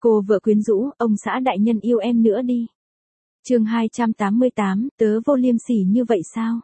Cô vợ quyến rũ, ông xã đại nhân yêu em nữa đi. Chương 288, tớ vô liêm sỉ như vậy sao?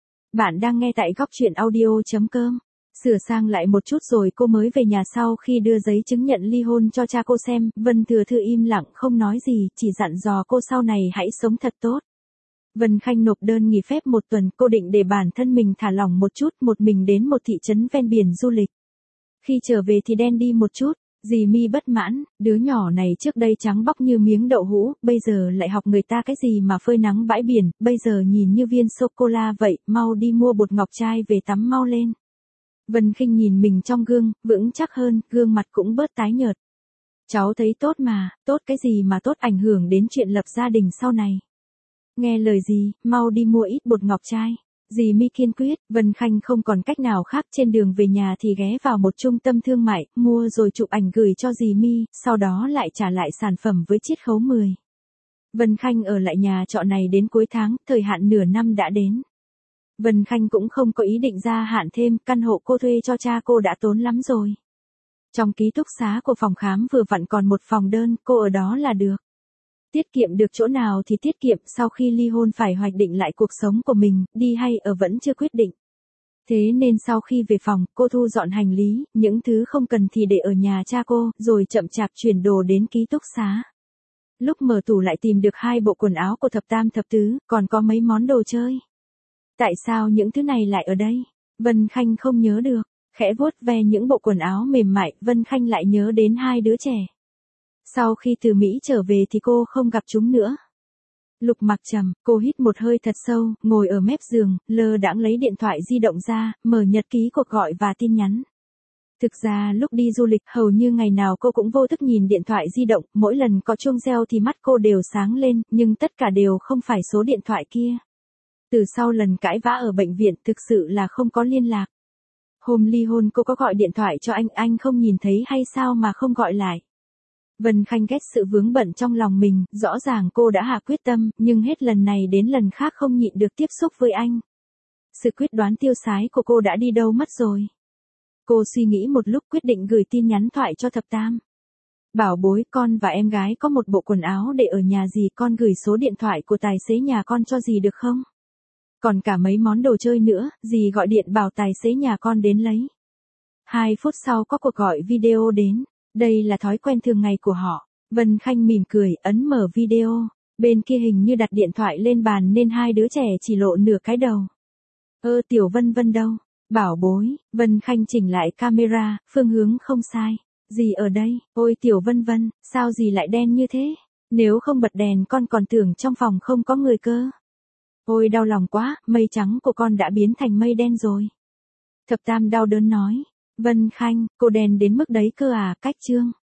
Bạn đang nghe tại góc truyện audio.com. Sửa sang lại một chút rồi cô mới về nhà sau khi đưa giấy chứng nhận ly hôn cho cha cô xem, Vân Thừa Thư im lặng không nói gì, chỉ dặn dò cô sau này hãy sống thật tốt. Vân Khanh nộp đơn nghỉ phép 1 tuần, cô định để bản thân mình thả lỏng một chút, một mình đến một thị trấn ven biển du lịch. Khi trở về thì đen đi một chút. Dì Mi bất mãn, đứa nhỏ này trước đây trắng bóc như miếng đậu hũ, bây giờ lại học người ta cái gì mà phơi nắng bãi biển, bây giờ nhìn như viên sô-cô-la vậy, mau đi mua bột ngọc trai về tắm mau lên. Vân Khinh nhìn mình trong gương, vững chắc hơn, gương mặt cũng bớt tái nhợt. Cháu thấy tốt mà, tốt cái gì mà tốt, ảnh hưởng đến chuyện lập gia đình sau này. Nghe lời dì, mau đi mua ít bột ngọc trai. Dì Mi kiên quyết, Vân Khanh không còn cách nào khác, trên đường về nhà thì ghé vào một trung tâm thương mại, mua rồi chụp ảnh gửi cho dì Mi, sau đó lại trả lại sản phẩm với chiết khấu 10. Vân Khanh ở lại nhà trọ này đến cuối tháng, thời hạn nửa năm đã đến. Vân Khanh cũng không có ý định gia hạn thêm, căn hộ cô thuê cho cha cô đã tốn lắm rồi. Trong ký túc xá của phòng khám vừa vặn còn một phòng đơn, cô ở đó là được. Tiết kiệm được chỗ nào thì tiết kiệm, sau khi ly hôn phải hoạch định lại cuộc sống của mình, đi hay ở vẫn chưa quyết định. Thế nên sau khi về phòng, cô thu dọn hành lý, những thứ không cần thì để ở nhà cha cô, rồi chậm chạp chuyển đồ đến ký túc xá. Lúc mở tủ lại tìm được 2 bộ quần áo của thập tam thập tứ, còn có mấy món đồ chơi. Tại sao những thứ này lại ở đây? Vân Khanh không nhớ được, khẽ vuốt ve những bộ quần áo mềm mại, Vân Khanh lại nhớ đến 2 đứa trẻ. Sau khi từ Mỹ trở về thì cô không gặp chúng nữa. Lục Mặc Trầm, cô hít một hơi thật sâu, ngồi ở mép giường, lơ đãng lấy điện thoại di động ra, mở nhật ký cuộc gọi và tin nhắn. Thực ra lúc đi du lịch hầu như ngày nào cô cũng vô thức nhìn điện thoại di động, mỗi lần có chuông reo thì mắt cô đều sáng lên, nhưng tất cả đều không phải số điện thoại kia. Từ sau lần cãi vã ở bệnh viện thực sự là không có liên lạc. Hôm ly hôn cô có gọi điện thoại cho anh không nhìn thấy hay sao mà không gọi lại. Vân Khanh ghét sự vướng bận trong lòng mình, rõ ràng cô đã hạ quyết tâm, nhưng hết lần này đến lần khác không nhịn được tiếp xúc với anh. Sự quyết đoán tiêu sái của cô đã đi đâu mất rồi. Cô suy nghĩ một lúc quyết định gửi tin nhắn thoại cho thập tam. Bảo bối, con và em gái có một bộ quần áo để ở nhà dì, con gửi số điện thoại của tài xế nhà con cho dì được không? Còn cả mấy món đồ chơi nữa, dì gọi điện bảo tài xế nhà con đến lấy. 2 phút sau có cuộc gọi video đến. Đây là thói quen thường ngày của họ. Vân Khanh mỉm cười, ấn mở video. Bên kia hình như đặt điện thoại lên bàn nên 2 đứa trẻ chỉ lộ nửa cái đầu. Tiểu Vân Vân đâu? Bảo bối, Vân Khanh chỉnh lại camera, phương hướng không sai. Dì ở đây, ôi Tiểu Vân Vân, sao dì lại đen như thế? Nếu không bật đèn con còn tưởng trong phòng không có người cơ. Ôi đau lòng quá, mây trắng của con đã biến thành mây đen rồi. Thập tam đau đớn nói. Vân Khanh, cô đen đến mức đấy cơ à, cách chương.